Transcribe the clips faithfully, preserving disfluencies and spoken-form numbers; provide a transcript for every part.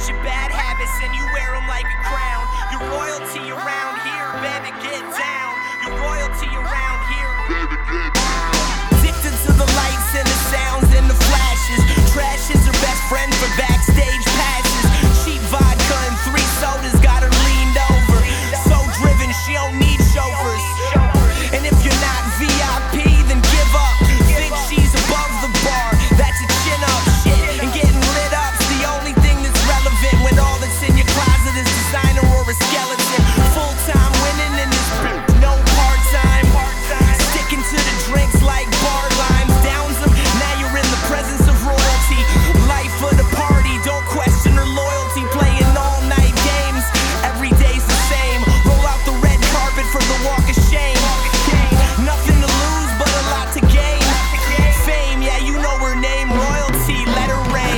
bunch of bad habits and you wear them like a crown. Your royalty around here, baby, get down. Your royalty around here, baby, get down. Addicted to the lights and the sounds and the flashes. Trash is her best friend for backstage passes. Cheap vodka and three sodas got her leaned over. So driven, she don't need chauffeurs. And if you're not V I P, then give up. Think she's above the bar, that's a chin up shit. And getting lit up's the only thing that's relevant when all that's in your closet is designer or a skeleton. Full time winning in this bitch, no part time. Sticking to the drinks like bar limes. Downs them, now you're in the presence of royalty. Life of the party, don't question her loyalty. Playing all night games, every day's the same. Roll out the red carpet for the walk of shame. Nothing to lose, but a lot to gain. Fame, yeah, you know her name. Royalty, let her reign.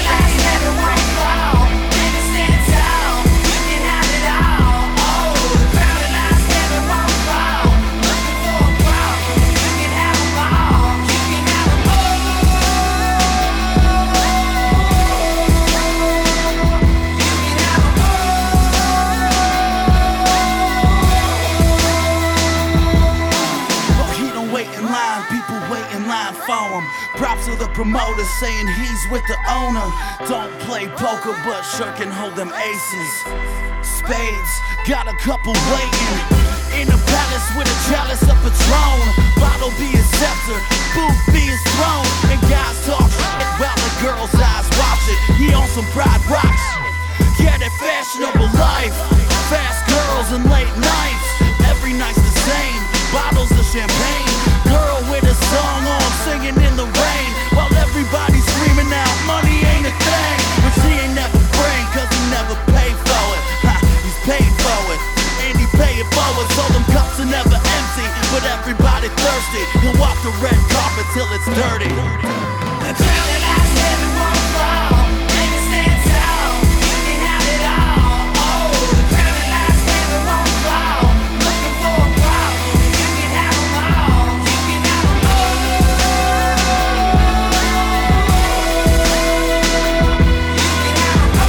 People wait in line for him. Props to the promoter saying he's with the owner. Don't play poker, but sure can hold them aces. Spades, got a couple waiting. In a palace with a chalice of Patron. Bottle be his scepter, booth be his throne. And guys talk shit while the girl's eyes watch it. He on some pride rock shit. Yeah, that fashionable life. Fast girls and late nights. Every night's the same. Bottles of champagne. Girl with a song on, singing in the rain. While everybody's screaming out, money ain't a thing. But she ain't never bring, cause he never paid for it. Ha, he's paid for it, and he pay it forward. So them cups are never empty, but everybody thirsty. He'll walk the red carpet till it's dirty. The crown that lies heaven won't fall. Make it stand tall. You can have it all. Oh, the crown that lies heaven won't fall. Looking for a problem. You can have them all. You can have them all. You can have them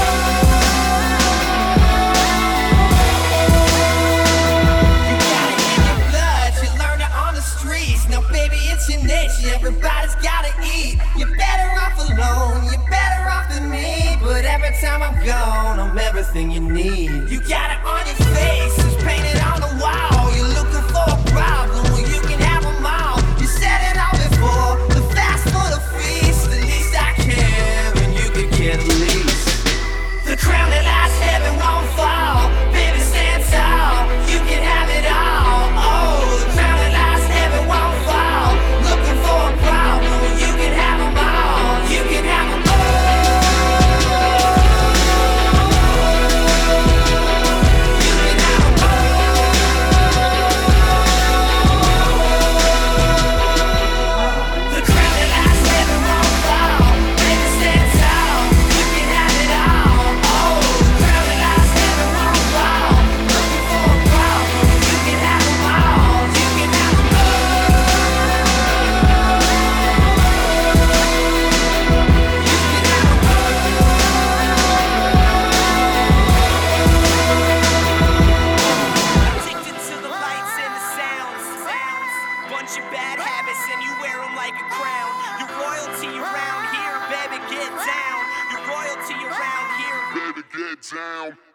all. You got it in your blood. You learn it on the streets. Now, baby, it's your nature. Everybody's gotta eat. You're better off alone. You're better off than me. But every time I'm gone, I'm everything you need. You got it on your face. It's painted on the wall. You're looking for a problem. Well, you can have them all. You said it all before. The fast for the feast. The least I care, and you could get the least. The crown that lies heaven won't fall. Baby, stand tall. You can have it all. Oh, the crown that lies heaven won't fall. Looking for a problem. You can have them all. You can have them all. You can have them all. The crown that lies heaven won't fall. Baby, stand tall. You can have it all. Oh, the crown that lies heaven won't fall. Looking for a problem. You can have them all. You can have them all. Addicted to the lights and the sounds. Bunch of bad habits and you wear them like a crown. Your royalty around here, baby, get down. Your royalty around here, baby, get down.